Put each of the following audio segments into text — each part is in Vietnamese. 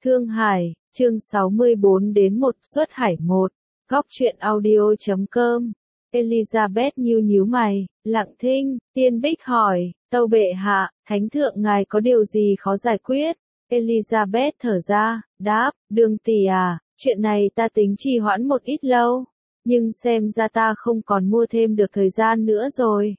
Thương Hải, chương 64 đến 1 xuất hải 1, góc truyện audio.com. Elizabeth nhíu mày, lặng thinh, Tiên Bích hỏi, tâu bệ hạ, thánh thượng ngài có điều gì khó giải quyết? Elizabeth thở ra, đáp, đường tỷ à, chuyện này ta tính trì hoãn một ít lâu, nhưng xem ra ta không còn mua thêm được thời gian nữa rồi.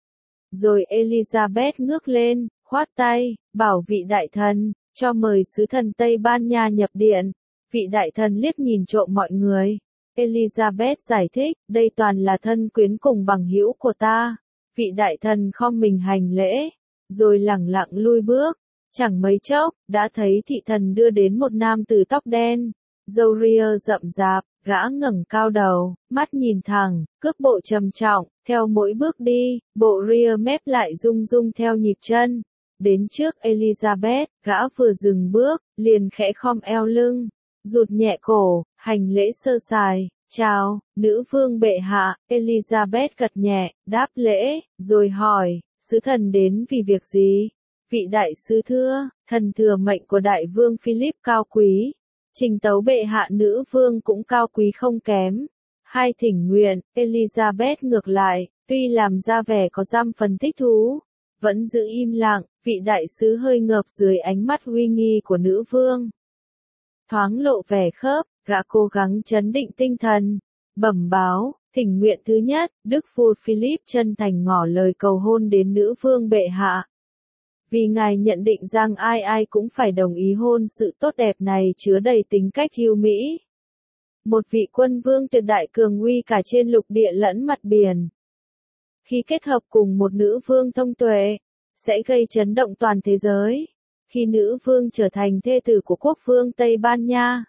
Rồi Elizabeth ngước lên, khoát tay, bảo vị đại thần, cho mời sứ thần Tây Ban Nha nhập điện. Vị đại thần liếc nhìn trộm mọi người. Elizabeth giải thích, đây toàn là thân quyến cùng bằng hữu của ta. Vị đại thần khom mình hành lễ, rồi lẳng lặng lui bước. Chẳng mấy chốc, đã thấy thị thần đưa đến một nam tử tóc đen, râu ria rậm rạp, gã ngẩng cao đầu, mắt nhìn thẳng, cước bộ trầm trọng, theo mỗi bước đi, bộ ria mép lại rung rung theo nhịp chân. Đến trước Elizabeth, gã vừa dừng bước, liền khẽ khom eo lưng, rụt nhẹ cổ, hành lễ sơ sài, chào, nữ vương bệ hạ. Elizabeth gật nhẹ, đáp lễ, rồi hỏi, sứ thần đến vì việc gì? Vị đại sứ thưa, thần thừa mệnh của đại vương Philip cao quý, trình tấu bệ hạ nữ vương cũng cao quý không kém. Hai thỉnh nguyện. Elizabeth ngược lại, tuy làm ra vẻ có dăm phần thích thú, vẫn giữ im lặng. Vị đại sứ hơi ngợp dưới ánh mắt uy nghi của nữ vương. Thoáng lộ vẻ khớp, gã cố gắng trấn định tinh thần, bẩm báo, thỉnh nguyện thứ nhất, đức vua Philip chân thành ngỏ lời cầu hôn đến nữ vương bệ hạ. Vì ngài nhận định rằng ai ai cũng phải đồng ý hôn sự tốt đẹp này chứa đầy tính cách yêu mỹ. Một vị quân vương tuyệt đại cường uy cả trên lục địa lẫn mặt biển. Khi kết hợp cùng một nữ vương thông tuệ, sẽ gây chấn động toàn thế giới. Khi nữ vương trở thành thê tử của quốc vương Tây Ban Nha,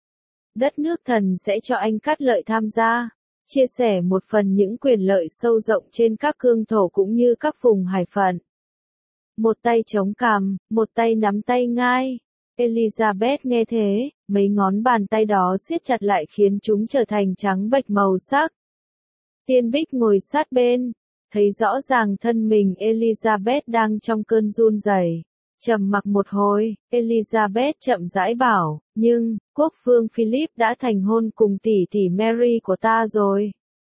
đất nước thần sẽ cho anh cát lợi tham gia, chia sẻ một phần những quyền lợi sâu rộng trên các cương thổ cũng như các vùng hải phận. Một tay chống cằm, một tay nắm tay ngai. Elizabeth nghe thế, mấy ngón bàn tay đó siết chặt lại khiến chúng trở thành trắng bệch màu sắc. Tiên Bích ngồi sát bên, thấy rõ ràng thân mình Elizabeth đang trong cơn run rẩy. Trầm mặc một hồi, Elizabeth chậm rãi bảo, nhưng, quốc vương Philip đã thành hôn cùng tỷ tỷ Mary của ta rồi.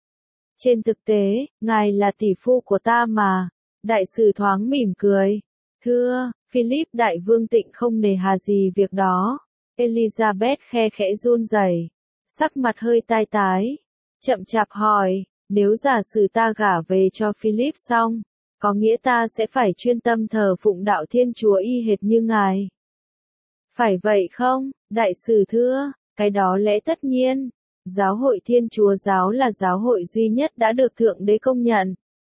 Trên thực tế, ngài là tỷ phu của ta mà. Đại sử thoáng mỉm cười. Thưa, Philip đại vương tịnh không nề hà gì việc đó. Elizabeth khe khẽ run rẩy, sắc mặt hơi tai tái, chậm chạp hỏi, nếu giả sử ta gả về cho Philip xong, có nghĩa ta sẽ phải chuyên tâm thờ phụng đạo Thiên Chúa y hệt như ngài. Phải vậy không, đại sử thưa, cái đó lẽ tất nhiên. Giáo hội Thiên Chúa giáo là giáo hội duy nhất đã được Thượng Đế công nhận.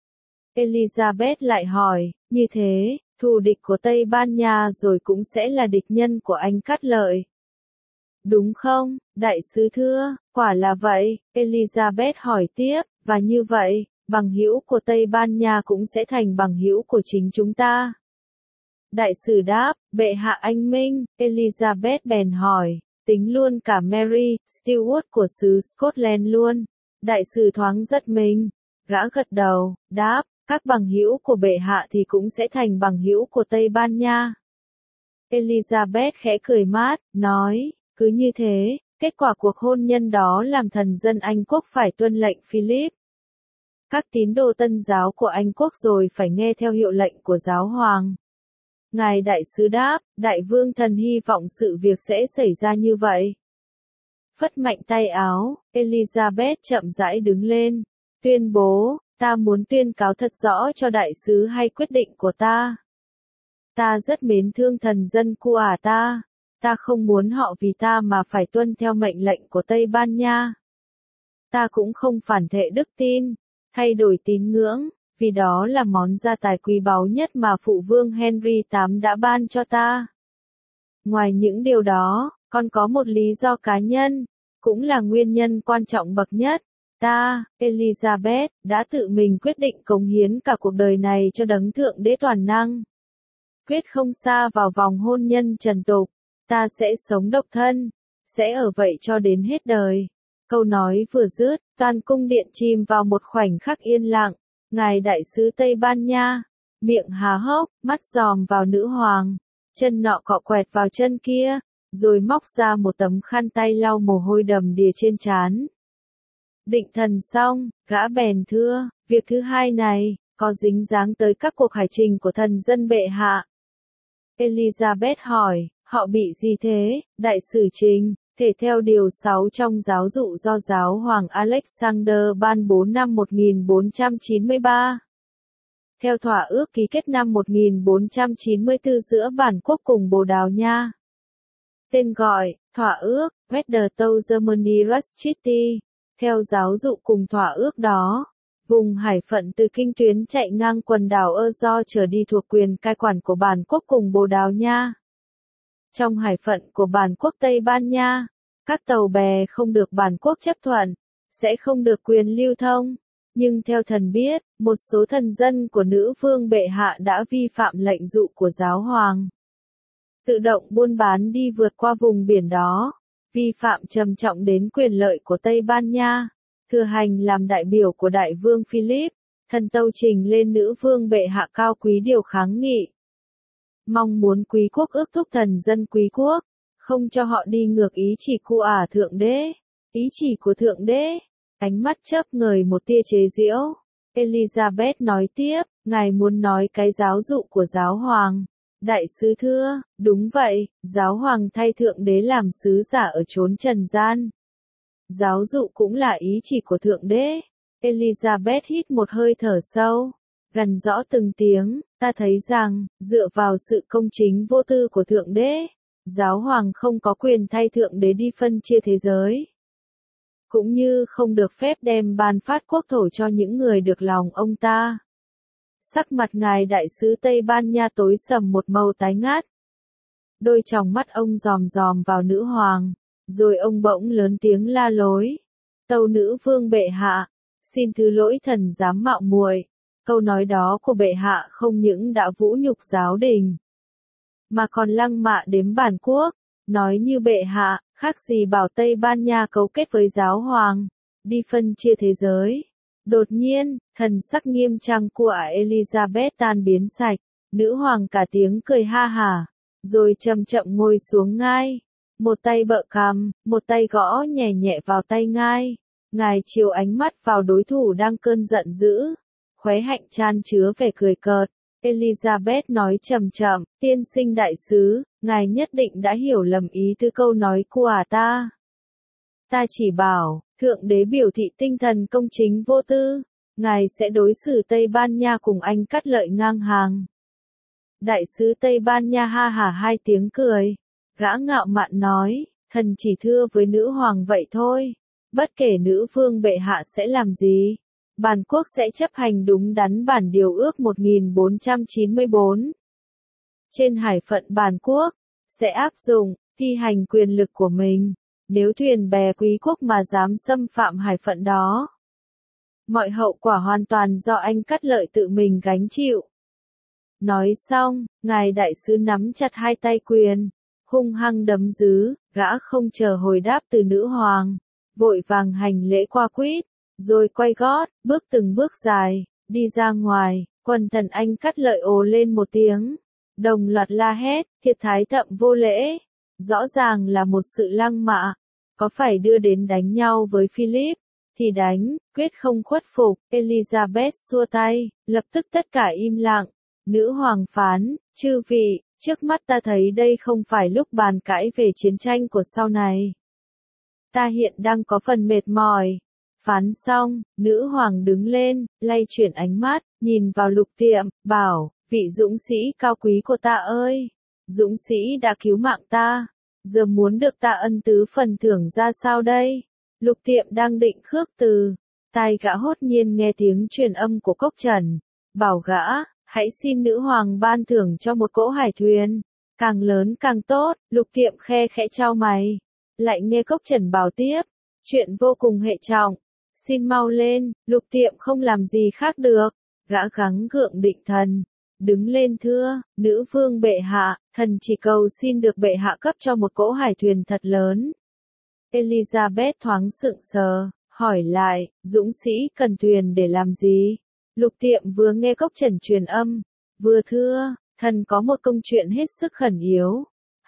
Elizabeth lại hỏi, như thế, thù địch của Tây Ban Nha rồi cũng sẽ là địch nhân của anh cát lợi. Đúng không, đại sứ thưa, quả là vậy. Elizabeth hỏi tiếp, và như vậy, bằng hữu của Tây Ban Nha cũng sẽ thành bằng hữu của chính chúng ta. Đại sử đáp, bệ hạ anh minh. Elizabeth bèn hỏi, tính luôn cả Mary Stuart của xứ Scotland luôn. Đại sử thoáng giật mình, gã gật đầu, đáp, các bằng hữu của bệ hạ thì cũng sẽ thành bằng hữu của Tây Ban Nha. Elizabeth khẽ cười mát, nói, cứ như thế, kết quả cuộc hôn nhân đó làm thần dân Anh quốc phải tuân lệnh Philip. Các tín đồ Tân giáo của Anh quốc rồi phải nghe theo hiệu lệnh của giáo hoàng. Ngài đại sứ đáp, đại vương thần hy vọng sự việc sẽ xảy ra như vậy. Phất mạnh tay áo, Elizabeth chậm rãi đứng lên, tuyên bố, ta muốn tuyên cáo thật rõ cho đại sứ hay quyết định của ta. Ta rất mến thương thần dân của ta. Ta không muốn họ vì ta mà phải tuân theo mệnh lệnh của Tây Ban Nha. Ta cũng không phản thệ đức tin, thay đổi tín ngưỡng, vì đó là món gia tài quý báu nhất mà phụ vương Henry VIII đã ban cho ta. Ngoài những điều đó, còn có một lý do cá nhân, cũng là nguyên nhân quan trọng bậc nhất. Ta, Elizabeth, đã tự mình quyết định cống hiến cả cuộc đời này cho đấng Thượng Đế toàn năng. Quyết không sa vào vòng hôn nhân trần tục. Ta sẽ sống độc thân, sẽ ở vậy cho đến hết đời. Câu nói vừa dứt, toàn cung điện chìm vào một khoảnh khắc yên lặng. Ngài đại sứ Tây Ban Nha, miệng há hốc, mắt dòm vào nữ hoàng, chân nọ cọ quẹt vào chân kia, rồi móc ra một tấm khăn tay lau mồ hôi đầm đìa trên trán. Định thần xong, gã bèn thưa, việc thứ hai này, có dính dáng tới các cuộc hải trình của thần dân bệ hạ. Elizabeth hỏi, họ bị gì thế, đại sử Trình? Thể theo điều 6 trong giáo dụ do giáo hoàng Alexander ban bố năm 1493. Theo thỏa ước ký kết năm 1494 giữa Bản quốc cùng Bồ Đào Nha. Tên gọi, thỏa ước, Wettertau Germany Treaty. Theo giáo dụ cùng thỏa ước đó, vùng hải phận từ kinh tuyến chạy ngang quần đảo Azores trở đi thuộc quyền cai quản của Bản quốc cùng Bồ Đào Nha. Trong hải phận của Bản quốc Tây Ban Nha, các tàu bè không được Bản quốc chấp thuận, sẽ không được quyền lưu thông. Nhưng theo thần biết, một số thần dân của nữ vương bệ hạ đã vi phạm lệnh dụ của giáo hoàng. Tự động buôn bán đi vượt qua vùng biển đó, vi phạm trầm trọng đến quyền lợi của Tây Ban Nha. Thừa hành làm đại biểu của đại vương Philip, thần tâu trình lên nữ vương bệ hạ cao quý điều kháng nghị. Mong muốn quý quốc ước thúc thần dân quý quốc, không cho họ đi ngược ý chỉ của thượng đế, ý chỉ của thượng đế. Ánh mắt chớp ngời một tia chế giễu. Elizabeth nói tiếp, ngài muốn nói cái giáo dụ của giáo hoàng. Đại sứ thưa, đúng vậy, giáo hoàng thay thượng đế làm sứ giả ở chốn trần gian. Giáo dụ cũng là ý chỉ của thượng đế. Elizabeth hít một hơi thở sâu, gằn rõ từng tiếng, ta thấy rằng, dựa vào sự công chính vô tư của thượng đế, giáo hoàng không có quyền thay thượng đế đi phân chia thế giới. Cũng như không được phép đem ban phát quốc thổ cho những người được lòng ông ta. Sắc mặt ngài đại sứ Tây Ban Nha tối sầm một màu tái ngát. Đôi tròng mắt ông dòm dòm vào nữ hoàng, rồi ông bỗng lớn tiếng la lối. Tâu nữ vương bệ hạ, xin thứ lỗi thần dám mạo muội. Câu nói đó của bệ hạ không những đã vũ nhục giáo đình, mà còn lăng mạ đếm Bản quốc. Nói như bệ hạ, khác gì bảo Tây Ban Nha cấu kết với giáo hoàng, đi phân chia thế giới. Đột nhiên, thần sắc nghiêm trang của Elizabeth tan biến sạch, nữ hoàng cả tiếng cười ha hả, rồi chậm chậm ngồi xuống ngai. Một tay bợ cằm, một tay gõ nhẹ nhẹ vào tay ngai. Ngài chiếu ánh mắt vào đối thủ đang cơn giận dữ, khóe hạnh chan chứa vẻ cười cợt. Elizabeth nói chậm chậm, tiên sinh đại sứ, ngài nhất định đã hiểu lầm ý tứ câu nói của ta. Ta chỉ bảo, thượng đế biểu thị tinh thần công chính vô tư, ngài sẽ đối xử Tây Ban Nha cùng anh cắt lợi ngang hàng. Đại sứ Tây Ban Nha ha hả hai tiếng cười, gã ngạo mạn nói, thần chỉ thưa với nữ hoàng vậy thôi, bất kể nữ vương bệ hạ sẽ làm gì. Bản quốc sẽ chấp hành đúng đắn bản điều ước 1494. Trên hải phận Bản quốc, sẽ áp dụng, thi hành quyền lực của mình, nếu thuyền bè quý quốc mà dám xâm phạm hải phận đó. Mọi hậu quả hoàn toàn do anh cắt lợi tự mình gánh chịu. Nói xong, ngài đại sứ nắm chặt hai tay quyền, hung hăng đấm dứ, gã không chờ hồi đáp từ nữ hoàng, vội vàng hành lễ qua quýt. Rồi quay gót, bước từng bước dài, đi ra ngoài, quần thần anh cắt lợi ồ lên một tiếng. Đồng loạt la hét, thiệt thái thậm vô lễ. Rõ ràng là một sự lăng mạ. Có phải đưa đến đánh nhau với Philip, thì đánh, quyết không khuất phục. Elizabeth xua tay, lập tức tất cả im lặng. Nữ hoàng phán, chư vị, trước mắt ta thấy đây không phải lúc bàn cãi về chiến tranh của sau này. Ta hiện đang có phần mệt mỏi. Phán xong, nữ hoàng đứng lên, lay chuyển ánh mắt, nhìn vào Lục Tiệm, bảo, vị dũng sĩ cao quý của ta ơi, dũng sĩ đã cứu mạng ta, giờ muốn được ta ân tứ phần thưởng ra sao đây? Lục Tiệm đang định khước từ, tai gã hốt nhiên nghe tiếng truyền âm của Cốc Trần, bảo gã, hãy xin nữ hoàng ban thưởng cho một cỗ hải thuyền, càng lớn càng tốt. Lục Tiệm khe khẽ chau mày, lại nghe Cốc Trần bảo tiếp, chuyện vô cùng hệ trọng. Xin mau lên, Lục Tiệm không làm gì khác được, gã gắng gượng định thần, đứng lên thưa, nữ vương bệ hạ, thần chỉ cầu xin được bệ hạ cấp cho một cỗ hải thuyền thật lớn. Elizabeth thoáng sững sờ, hỏi lại, dũng sĩ cần thuyền để làm gì? Lục Tiệm vừa nghe Cốc Trần truyền âm, vừa thưa, thần có một công chuyện hết sức khẩn yếu,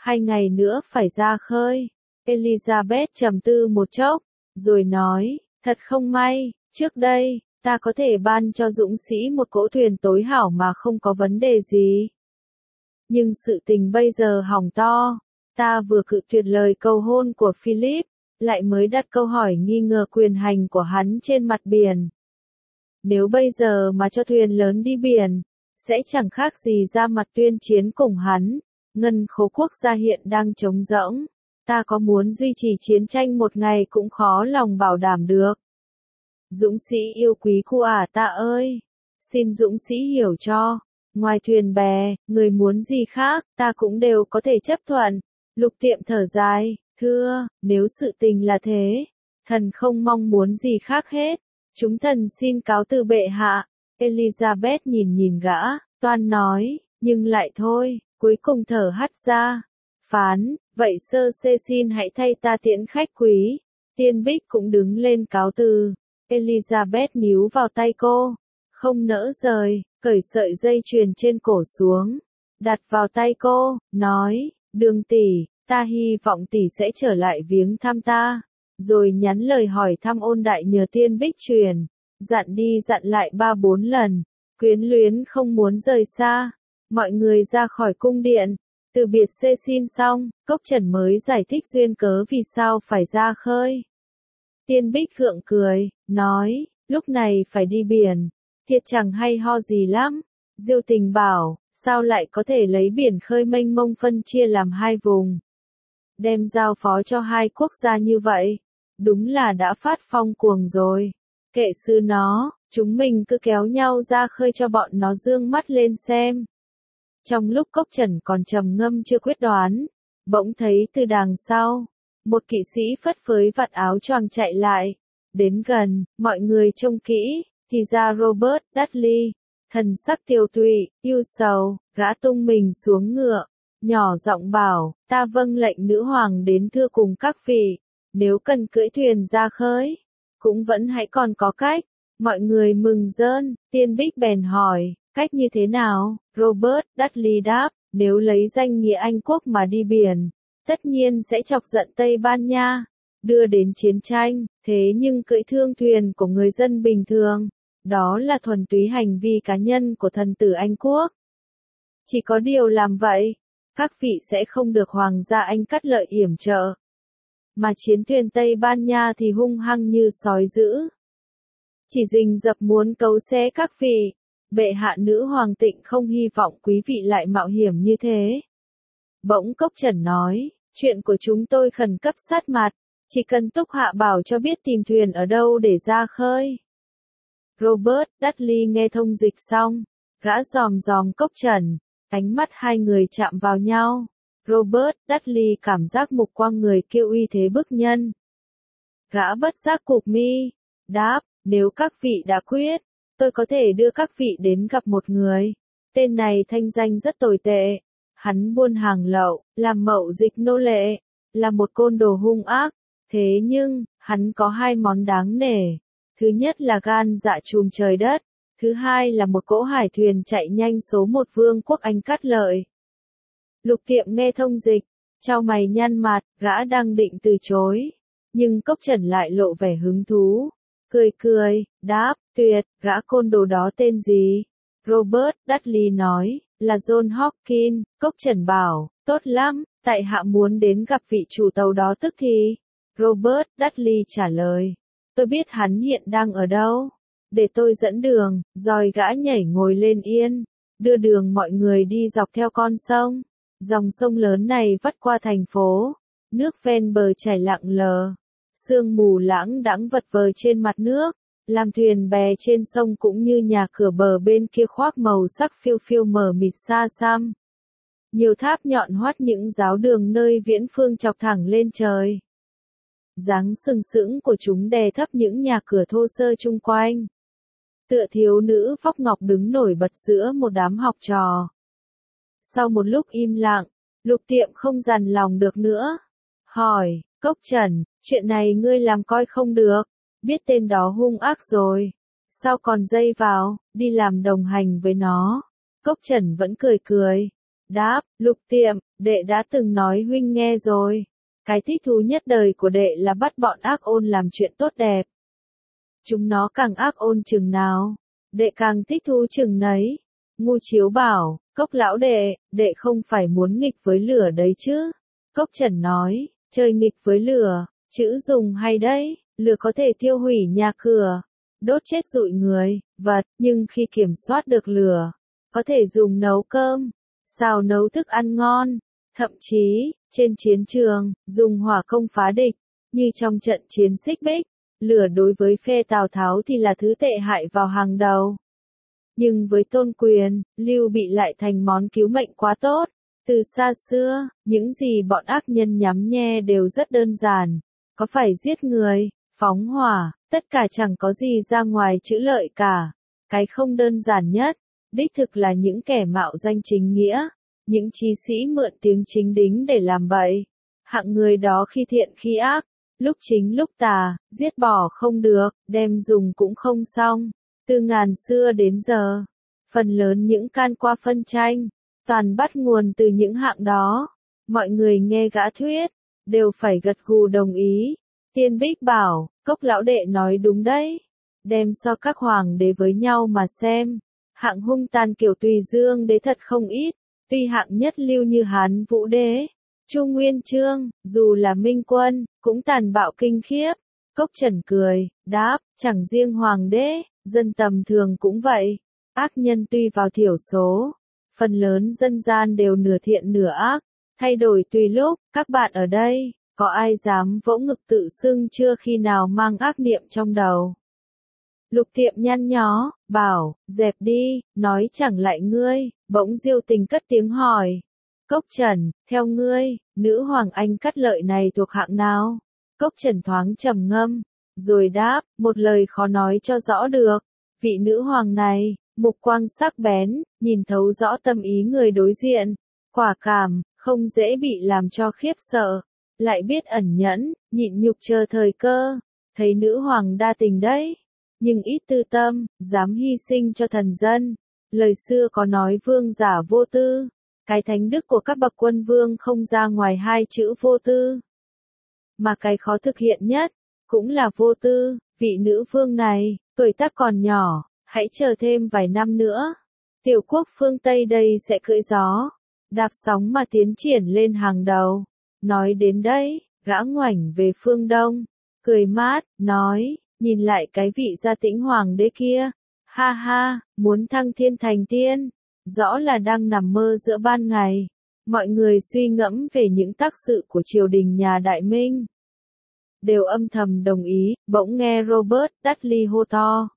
2 ngày nữa phải ra khơi. Elizabeth trầm tư một chốc, rồi nói, thật không may, trước đây, ta có thể ban cho dũng sĩ một cỗ thuyền tối hảo mà không có vấn đề gì. Nhưng sự tình bây giờ hỏng to, ta vừa cự tuyệt lời cầu hôn của Philip, lại mới đặt câu hỏi nghi ngờ quyền hành của hắn trên mặt biển. Nếu bây giờ mà cho thuyền lớn đi biển, sẽ chẳng khác gì ra mặt tuyên chiến cùng hắn. Ngân khố quốc gia hiện đang trống rỗng, ta có muốn duy trì chiến tranh một ngày cũng khó lòng bảo đảm được. Dũng sĩ yêu quý của ta ơi, xin dũng sĩ hiểu cho, ngoài thuyền bè, người muốn gì khác, ta cũng đều có thể chấp thuận. Lục Tiệm thở dài, thưa, nếu sự tình là thế, thần không mong muốn gì khác hết, chúng thần xin cáo từ bệ hạ. Elizabeth nhìn nhìn gã, toan nói, nhưng lại thôi, cuối cùng thở hắt ra, phán, vậy sơ xê xin hãy thay ta tiễn khách quý. Tiên Bích cũng đứng lên cáo từ. Elizabeth níu vào tay cô, không nỡ rời, cởi sợi dây chuyền trên cổ xuống, đặt vào tay cô, nói, Đường tỷ, ta hy vọng tỷ sẽ trở lại viếng thăm ta, rồi nhắn lời hỏi thăm ôn đại nhờ Tiên Bích truyền, dặn đi dặn lại 3-4 lần, quyến luyến không muốn rời xa. Mọi người ra khỏi cung điện, từ biệt xê xin xong, Cốc Trần mới giải thích duyên cớ vì sao phải ra khơi. Tiên Bích gượng cười, nói, lúc này phải đi biển, thiệt chẳng hay ho gì lắm. Diêu Tình bảo, sao lại có thể lấy biển khơi mênh mông phân chia làm 2 vùng. Đem giao phó cho 2 quốc gia như vậy, đúng là đã phát phong cuồng rồi. Kệ sư nó, chúng mình cứ kéo nhau ra khơi cho bọn nó dương mắt lên xem. Trong lúc Cốc Trần còn trầm ngâm chưa quyết đoán, bỗng thấy từ đằng sau, một kỵ sĩ phất phới vạt áo choàng chạy lại. Đến gần, mọi người trông kỹ, thì ra Robert Dudley, thần sắc tiều tụy, ưu sầu, gã tung mình xuống ngựa, nhỏ giọng bảo, ta vâng lệnh nữ hoàng đến thưa cùng các vị, nếu cần cưỡi thuyền ra khơi, cũng vẫn hãy còn có cách. Mọi người mừng rơn, Tiên Bích bèn hỏi, cách như thế nào? Robert Dudley đáp, nếu lấy danh nghĩa Anh quốc mà đi biển, tất nhiên sẽ chọc giận Tây Ban Nha, đưa đến chiến tranh, thế nhưng cưỡi thương thuyền của người dân bình thường, đó là thuần túy hành vi cá nhân của thần tử Anh quốc. Chỉ có điều làm vậy, các vị sẽ không được hoàng gia Anh cắt lợi yểm trợ. Mà chiến thuyền Tây Ban Nha thì hung hăng như sói dữ. Chỉ rình rập muốn cấu xé các vị. Bệ hạ nữ hoàng tịnh không hy vọng quý vị lại mạo hiểm như thế. Bỗng Cốc Trần nói, chuyện của chúng tôi khẩn cấp sát mặt, chỉ cần Túc Hạ bảo cho biết tìm thuyền ở đâu để ra khơi. Robert Dudley nghe thông dịch xong, gã dòm dòm Cốc Trần, ánh mắt hai người chạm vào nhau. Robert Dudley cảm giác mục quang người kia uy thế bức nhân. Gã bất giác cụp mi, đáp, nếu các vị đã quyết, tôi có thể đưa các vị đến gặp một người. Tên này thanh danh rất tồi tệ. Hắn buôn hàng lậu, làm mậu dịch nô lệ, là một côn đồ hung ác. Thế nhưng, hắn có 2 món đáng nể. Thứ nhất là gan dạ trùm trời đất. Thứ hai là một cỗ hải thuyền chạy nhanh số 1 vương quốc Anh cắt lợi. Lục Tiệm nghe thông dịch, chau mày nhăn mặt, gã đang định từ chối. Nhưng Cốc Trần lại lộ vẻ hứng thú. Cười cười, đáp, tuyệt, gã côn đồ đó tên gì? Robert Dudley nói, là John Hopkins. Cốc Trần bảo, tốt lắm, tại hạ muốn đến gặp vị chủ tàu đó tức thì. Robert Dudley trả lời, tôi biết hắn hiện đang ở đâu. Để tôi dẫn đường, rồi gã nhảy ngồi lên yên, đưa đường mọi người đi dọc theo con sông. Dòng sông lớn này vắt qua thành phố, nước ven bờ chảy lặng lờ. Sương mù lãng đãng vật vờ trên mặt nước, làm thuyền bè trên sông cũng như nhà cửa bờ bên kia khoác màu sắc phiêu phiêu mờ mịt xa xăm. Nhiều tháp nhọn hoắt những giáo đường nơi viễn phương chọc thẳng lên trời. Dáng sừng sững của chúng đè thấp những nhà cửa thô sơ chung quanh. Tựa thiếu nữ vóc ngọc đứng nổi bật giữa một đám học trò. Sau một lúc im lặng, Lục Tiệm không dằn lòng được nữa. Hỏi, Cốc Trần, chuyện này ngươi làm coi không được, biết tên đó hung ác rồi. Sao còn dây vào, đi làm đồng hành với nó? Cốc Trần vẫn cười cười. đáp, Lục Tiệm, đệ đã từng nói huynh nghe rồi. Cái thích thú nhất đời của đệ là bắt bọn ác ôn làm chuyện tốt đẹp. Chúng nó càng ác ôn chừng nào, đệ càng thích thú chừng nấy. Ngu Chiếu bảo, Cốc lão đệ không phải muốn nghịch với lửa đấy chứ. Cốc Trần nói, chơi nghịch với lửa, chữ dùng hay đấy, lửa có thể thiêu hủy nhà cửa, đốt chết dụi người, vật, nhưng khi kiểm soát được lửa, có thể dùng nấu cơm, xào nấu thức ăn ngon, thậm chí, trên chiến trường, dùng hỏa công phá địch, như trong trận chiến Xích Bích, lửa đối với phe Tào Tháo thì là thứ tệ hại vào hàng đầu. Nhưng với Tôn Quyền, Lưu Bị lại thành món cứu mệnh quá tốt. Từ xa xưa, những gì bọn ác nhân nhắm nhe đều rất đơn giản. Có phải giết người, phóng hỏa, tất cả chẳng có gì ra ngoài chữ lợi cả. Cái không đơn giản nhất, đích thực là những kẻ mạo danh chính nghĩa, những chí sĩ mượn tiếng chính đính để làm bậy. Hạng người đó khi thiện khi ác, lúc chính lúc tà, giết bỏ không được, đem dùng cũng không xong. Từ ngàn xưa đến giờ, phần lớn những can qua phân tranh, toàn bắt nguồn từ những hạng đó. Mọi người nghe gã thuyết, đều phải gật gù đồng ý. Tiên Bích bảo, Cốc lão đệ nói đúng đấy. Đem so các hoàng đế với nhau mà xem. Hạng hung tàn kiểu Tùy Dương đế thật không ít. Tuy hạng nhất lưu như Hán Vũ đế, Chu Nguyên Chương, dù là minh quân, cũng tàn bạo kinh khiếp. Cốc Trần cười, đáp, chẳng riêng hoàng đế, dân tầm thường cũng vậy. Ác nhân tuy vào thiểu số, phần lớn dân gian đều nửa thiện nửa ác, thay đổi tùy lúc. Các bạn ở đây, có ai dám vỗ ngực tự xưng chưa khi nào mang ác niệm trong đầu? Lục Tiệm nhăn nhó, bảo, dẹp đi, nói chẳng lại ngươi. Bỗng Diêu Tình cất tiếng hỏi, Cốc Trần, theo ngươi, nữ hoàng Anh Cát Lợi này thuộc hạng nào? Cốc Trần thoáng trầm ngâm, rồi đáp, một lời khó nói cho rõ được. Vị nữ hoàng này, mục quang sắc bén, nhìn thấu rõ tâm ý người đối diện, quả cảm, không dễ bị làm cho khiếp sợ, lại biết ẩn nhẫn, nhịn nhục chờ thời cơ. Thấy nữ hoàng đa tình đấy, nhưng ít tư tâm, dám hy sinh cho thần dân. Lời xưa có nói vương giả vô tư, cái thánh đức của các bậc quân vương không ra ngoài hai chữ vô tư. Mà cái khó thực hiện nhất, cũng là vô tư. Vị nữ vương này, tuổi tác còn nhỏ, hãy chờ thêm vài năm nữa. Tiểu quốc phương Tây đây sẽ cưỡi gió, đạp sóng mà tiến triển lên hàng đầu. Nói đến đây, gã ngoảnh về phương Đông, cười mát, nói, nhìn lại cái vị Gia Tĩnh hoàng đế kia. Ha ha, muốn thăng thiên thành tiên, rõ là đang nằm mơ giữa ban ngày. Mọi người suy ngẫm về những tác sự của triều đình nhà Đại Minh, đều âm thầm đồng ý. Bỗng nghe Robert Dudley hô to.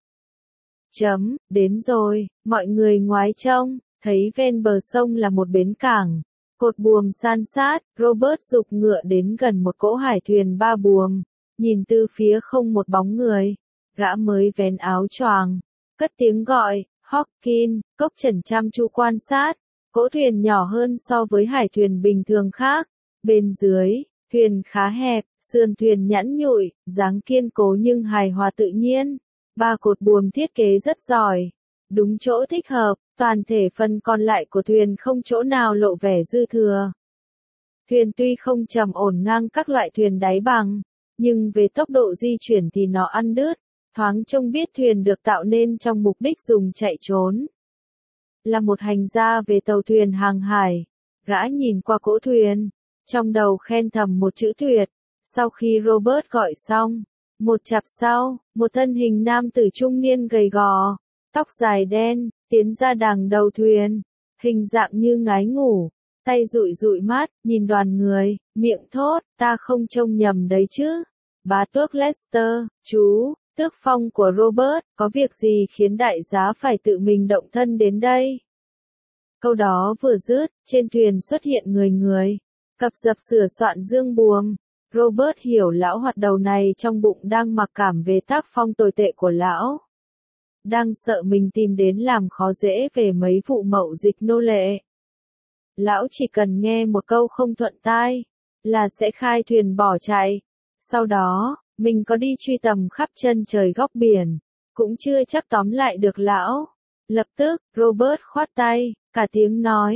Đến rồi, mọi người ngoái trông, thấy ven bờ sông là một bến cảng, cột buồm san sát. Robert giục ngựa đến gần một cỗ hải thuyền ba buồm, nhìn từ phía không một bóng người. Gã mới vén áo choàng, cất tiếng gọi, Hawkins. Cốc Trần chăm chú quan sát, cỗ thuyền nhỏ hơn so với hải thuyền bình thường khác. Bên dưới, thuyền khá hẹp, sườn thuyền nhẵn nhụi, dáng kiên cố nhưng hài hòa tự nhiên. Ba cột buồm thiết kế rất giỏi, đúng chỗ thích hợp, toàn thể phần còn lại của thuyền không chỗ nào lộ vẻ dư thừa. Thuyền tuy không trầm ổn ngang các loại thuyền đáy bằng, nhưng về tốc độ di chuyển thì nó ăn đứt, thoáng trông biết thuyền được tạo nên trong mục đích dùng chạy trốn. Là một hành gia về tàu thuyền hàng hải, gã nhìn qua cỗ thuyền, trong đầu khen thầm một chữ tuyệt. Sau khi Robert gọi xong, một chặp sau, một thân hình nam tử trung niên gầy gò, tóc dài đen, tiến ra đằng đầu thuyền, hình dạng như ngái ngủ, tay dụi dụi mắt, nhìn đoàn người, miệng thốt, ta không trông nhầm đấy chứ. Bá tước Lester, chú, tước phong của Robert, có việc gì khiến đại giá phải tự mình động thân đến đây? Câu đó vừa dứt, trên thuyền xuất hiện người, cập dập sửa soạn dương buồm. Robert hiểu lão hoạt đầu này trong bụng đang mặc cảm về tác phong tồi tệ của lão. Đang sợ mình tìm đến làm khó dễ về mấy vụ mậu dịch nô lệ. Lão chỉ cần nghe một câu không thuận tai, là sẽ khai thuyền bỏ chạy. Sau đó, mình có đi truy tầm khắp chân trời góc biển, cũng chưa chắc tóm lại được lão. Lập tức, Robert khoát tay, cả tiếng nói,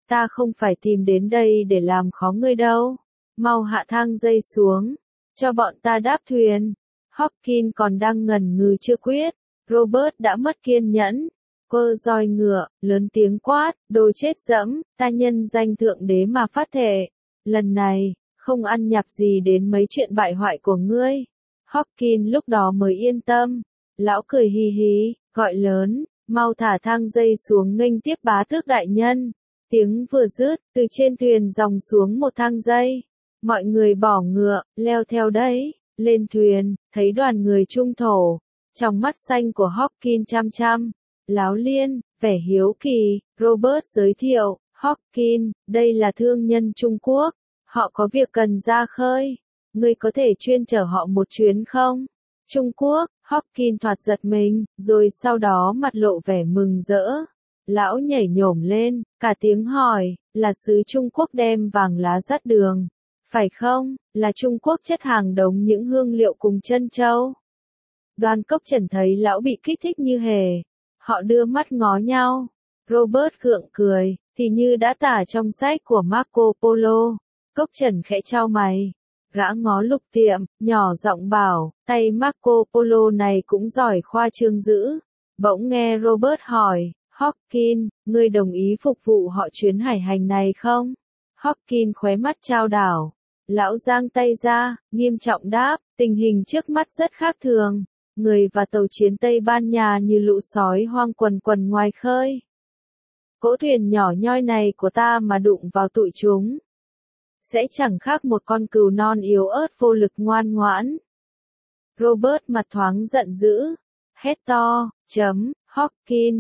ta không phải tìm đến đây để làm khó ngươi đâu. Mau hạ thang dây xuống, cho bọn ta đáp thuyền. Hopkins còn đang ngần ngừ chưa quyết, Robert đã mất kiên nhẫn. Quơ roi ngựa, lớn tiếng quát, đồ chết dẫm, ta nhân danh thượng đế mà phát thệ. Lần này, không ăn nhập gì đến mấy chuyện bại hoại của ngươi. Hopkins lúc đó mới yên tâm. Lão cười hì hì, gọi lớn, mau thả thang dây xuống nghênh tiếp bá tước đại nhân. Tiếng vừa dứt, từ trên thuyền dòng xuống một thang dây. Mọi người bỏ ngựa, leo theo đấy. Lên thuyền, thấy đoàn người trung thổ. Trong mắt xanh của Hopkins chăm chăm. Láo liên, vẻ hiếu kỳ, Robert giới thiệu, Hopkins, đây là thương nhân Trung Quốc. Họ có việc cần ra khơi. Ngươi có thể chuyên chở họ một chuyến không? Trung Quốc, Hopkins thoạt giật mình, rồi sau đó mặt lộ vẻ mừng rỡ. Lão nhảy nhổm lên, cả tiếng hỏi, là sứ Trung Quốc đem vàng lá dắt đường. Phải không, là Trung Quốc chất hàng đống những hương liệu cùng trân châu. Đoàn Cốc Trần thấy lão bị kích thích như hề. Họ đưa mắt ngó nhau. Robert gượng cười, thì như đã tả trong sách của Marco Polo. Cốc Trần khẽ chau mày. Gã ngó Lục Tiệm, nhỏ giọng bảo, tay Marco Polo này cũng giỏi khoa trương dữ. Bỗng nghe Robert hỏi, Hopkins, ngươi đồng ý phục vụ họ chuyến hải hành này không? Hopkins khóe mắt trao đảo. Lão giang tay ra, nghiêm trọng đáp, tình hình trước mắt rất khác thường. Người và tàu chiến Tây Ban Nha như lũ sói hoang quần quần ngoài khơi. Cỗ thuyền nhỏ nhoi này của ta mà đụng vào tụi chúng, sẽ chẳng khác một con cừu non yếu ớt vô lực ngoan ngoãn. Robert mặt thoáng giận dữ, hét to, Hopkins,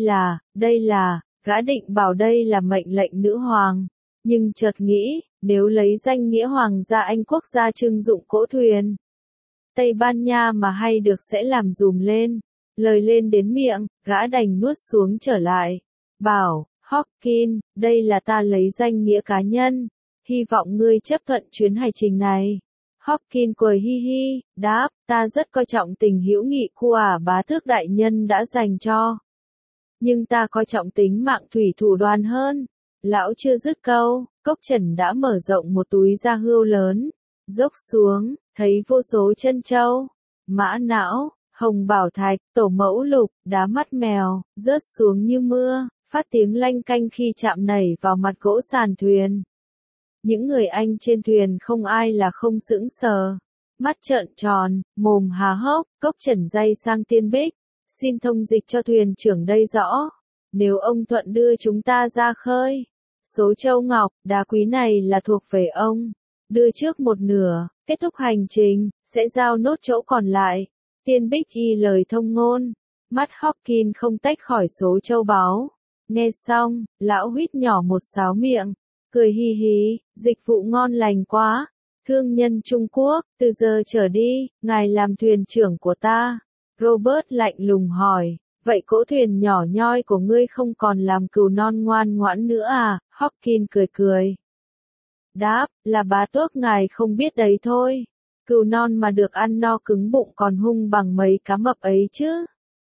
đây là, gã định bảo đây là mệnh lệnh nữ hoàng, nhưng chợt nghĩ, nếu lấy danh nghĩa hoàng gia Anh quốc gia trưng dụng cỗ thuyền Tây Ban Nha mà hay được sẽ làm dùm lên. Lời lên đến miệng, gã đành nuốt xuống trở lại. Bảo, Hopkins, đây là ta lấy danh nghĩa cá nhân. Hy vọng ngươi chấp thuận chuyến hành trình này. Hopkins cười hi hi, đáp, ta rất coi trọng tình hữu nghị của bá tước đại nhân đã dành cho. Nhưng ta coi trọng tính mạng thủy thủ đoàn hơn. Lão chưa dứt câu, Cốc Trần đã mở rộng một túi da hươu lớn. Dốc xuống, thấy vô số trân châu, mã não, hồng bảo thạch, tổ mẫu lục, đá mắt mèo, rớt xuống như mưa, phát tiếng lanh canh khi chạm nảy vào mặt gỗ sàn thuyền. Những người Anh trên thuyền không ai là không sững sờ. Mắt trợn tròn, mồm há hốc, Cốc Trần day sang Tiên Bích. Xin thông dịch cho thuyền trưởng đây rõ. Nếu ông thuận đưa chúng ta ra khơi, số châu ngọc, đá quý này là thuộc về ông. Đưa trước một nửa, kết thúc hành trình, sẽ giao nốt chỗ còn lại. Tiên Bích y lời thông ngôn. Mắt Hopkins không tách khỏi số châu báu. Nghe xong, lão huýt nhỏ một sáo miệng. Cười hi hi, dịch vụ ngon lành quá. Thương nhân Trung Quốc, từ giờ trở đi, ngài làm thuyền trưởng của ta. Robert lạnh lùng hỏi, vậy cỗ thuyền nhỏ nhoi của ngươi không còn làm cừu non ngoan ngoãn nữa à? Hopkins cười cười. Đáp, là bá tước ngài không biết đấy thôi. Cừu non mà được ăn no cứng bụng còn hung bằng mấy cá mập ấy chứ.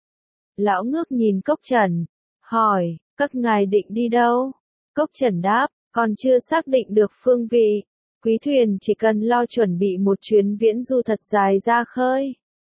Lão ngước nhìn Cốc Trần, hỏi, các ngài định đi đâu? Cốc Trần đáp, còn chưa xác định được phương vị. Quý thuyền chỉ cần lo chuẩn bị một chuyến viễn du thật dài ra khơi.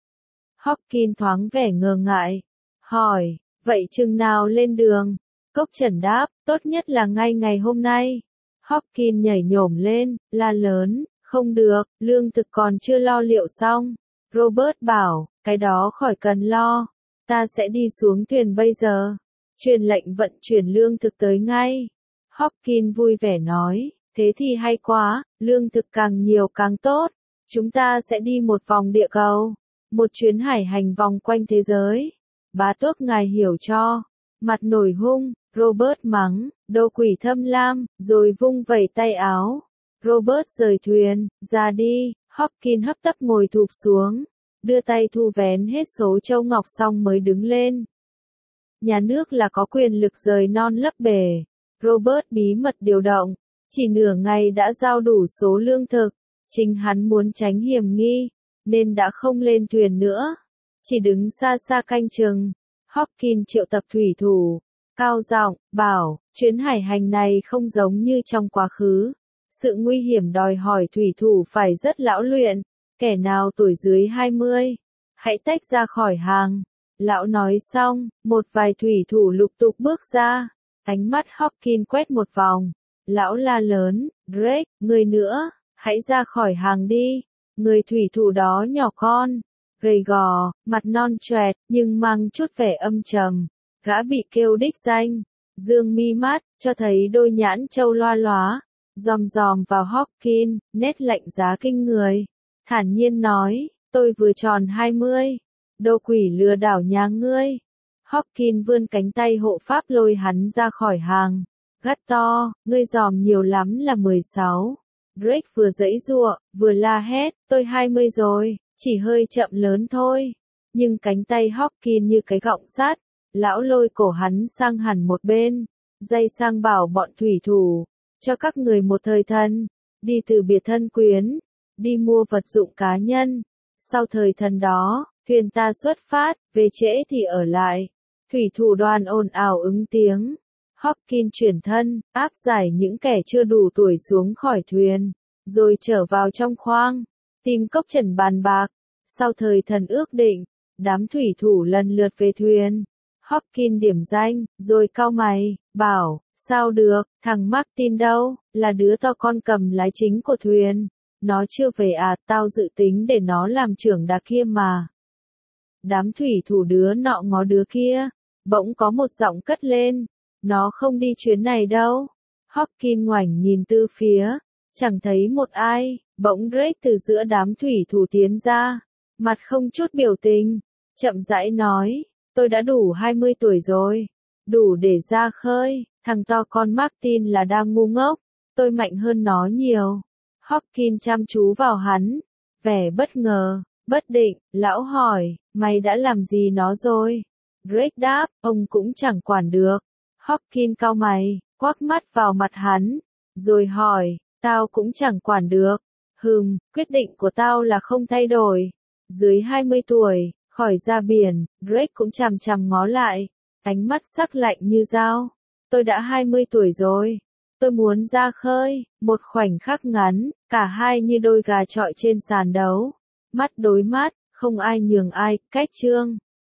Hopkins thoáng vẻ ngờ ngại. Hỏi, vậy chừng nào lên đường? Cốc Trần đáp, tốt nhất là ngay ngày hôm nay. Hopkins nhảy nhổm lên, la lớn, không được, lương thực còn chưa lo liệu xong. Robert bảo, cái đó khỏi cần lo. Ta sẽ đi xuống thuyền bây giờ. Truyền lệnh vận chuyển lương thực tới ngay. Hopkins vui vẻ nói, thế thì hay quá, lương thực càng nhiều càng tốt. Chúng ta sẽ đi một vòng địa cầu. Một chuyến hải hành vòng quanh thế giới. Bá tước ngài hiểu cho. Mặt nổi hung, Robert mắng, đồ quỷ thâm lam, rồi vung vẩy tay áo. Robert rời thuyền, ra đi. Hopkins hấp tấp ngồi thụp xuống. Đưa tay thu vén hết số châu ngọc xong mới đứng lên. Nhà nước là có quyền lực rời non lấp bể. Robert bí mật điều động. Chỉ nửa ngày đã giao đủ số lương thực. Chính hắn muốn tránh hiểm nghi, nên đã không lên thuyền nữa. Chỉ đứng xa xa canh chừng. Hopkins triệu tập thủy thủ. cao giọng, bảo, chuyến hải hành này không giống như trong quá khứ. Sự nguy hiểm đòi hỏi thủy thủ phải rất lão luyện, kẻ nào tuổi dưới 20, hãy tách ra khỏi hàng. Lão nói xong, một vài thủy thủ lục tục bước ra, ánh mắt Hawkins quét một vòng. Lão la lớn, Drake, người nữa, hãy ra khỏi hàng đi. Người thủy thủ đó nhỏ con, gầy gò, mặt non choẹt, nhưng mang chút vẻ âm trầm. Gã bị kêu đích danh, dương mi mắt, cho thấy đôi nhãn trâu loa lóa, dòm dòm vào Hawkins, nét lạnh giá kinh người. Thản nhiên nói, tôi vừa tròn 20, đồ quỷ lừa đảo nhà ngươi. Hawkins vươn cánh tay hộ pháp lôi hắn ra khỏi hàng, gắt to, ngươi dòm nhiều lắm là 16. Drake vừa giãy giụa, vừa la hét, tôi 20 rồi, chỉ hơi chậm lớn thôi. Nhưng cánh tay Hawkins như cái gọng sắt, lão lôi cổ hắn sang hẳn một bên, dây sang bảo bọn thủy thủ, cho các người một thời thần, đi từ biệt thân quyến, đi mua vật dụng cá nhân. Sau thời thần đó, thuyền ta xuất phát, về trễ thì ở lại. Thủy thủ đoàn ồn ào ứng tiếng. Hawkins chuyển thân, áp giải những kẻ chưa đủ tuổi xuống khỏi thuyền, rồi trở vào trong khoang, tìm cốc trần bàn bạc. Sau thời thần ước định, đám thủy thủ lần lượt về thuyền. Hawkins điểm danh, rồi cau mày, bảo, sao được, thằng Martin đâu, là đứa to con cầm lái chính của thuyền. Nó chưa về à, tao dự tính để nó làm trưởng đà kia mà. Đám thủy thủ đứa nọ ngó đứa kia, bỗng có một giọng cất lên, nó không đi chuyến này đâu. Hawkins ngoảnh nhìn từ phía, chẳng thấy một ai, bỗng Drake từ giữa đám thủy thủ tiến ra, mặt không chút biểu tình, chậm rãi nói, tôi đã đủ 20 tuổi rồi, đủ để ra khơi, thằng to con Martin là đang ngu ngốc, tôi mạnh hơn nó nhiều. Hawkins chăm chú vào hắn, vẻ bất ngờ, bất định, lão hỏi, mày đã làm gì nó rồi? Drake đáp, ông cũng chẳng quản được. Hawkins cau mày, quắc mắt vào mặt hắn, rồi hỏi, tao cũng chẳng quản được. Quyết định của tao là không thay đổi. Dưới 20 tuổi, khỏi ra biển, Drake cũng chằm chằm ngó lại, ánh mắt sắc lạnh như dao. Tôi đã 20 tuổi rồi. Tôi muốn ra khơi. Một khoảnh khắc ngắn, cả hai như đôi gà chọi trên sàn đấu. Mắt đối mắt, không ai nhường ai, cách chương.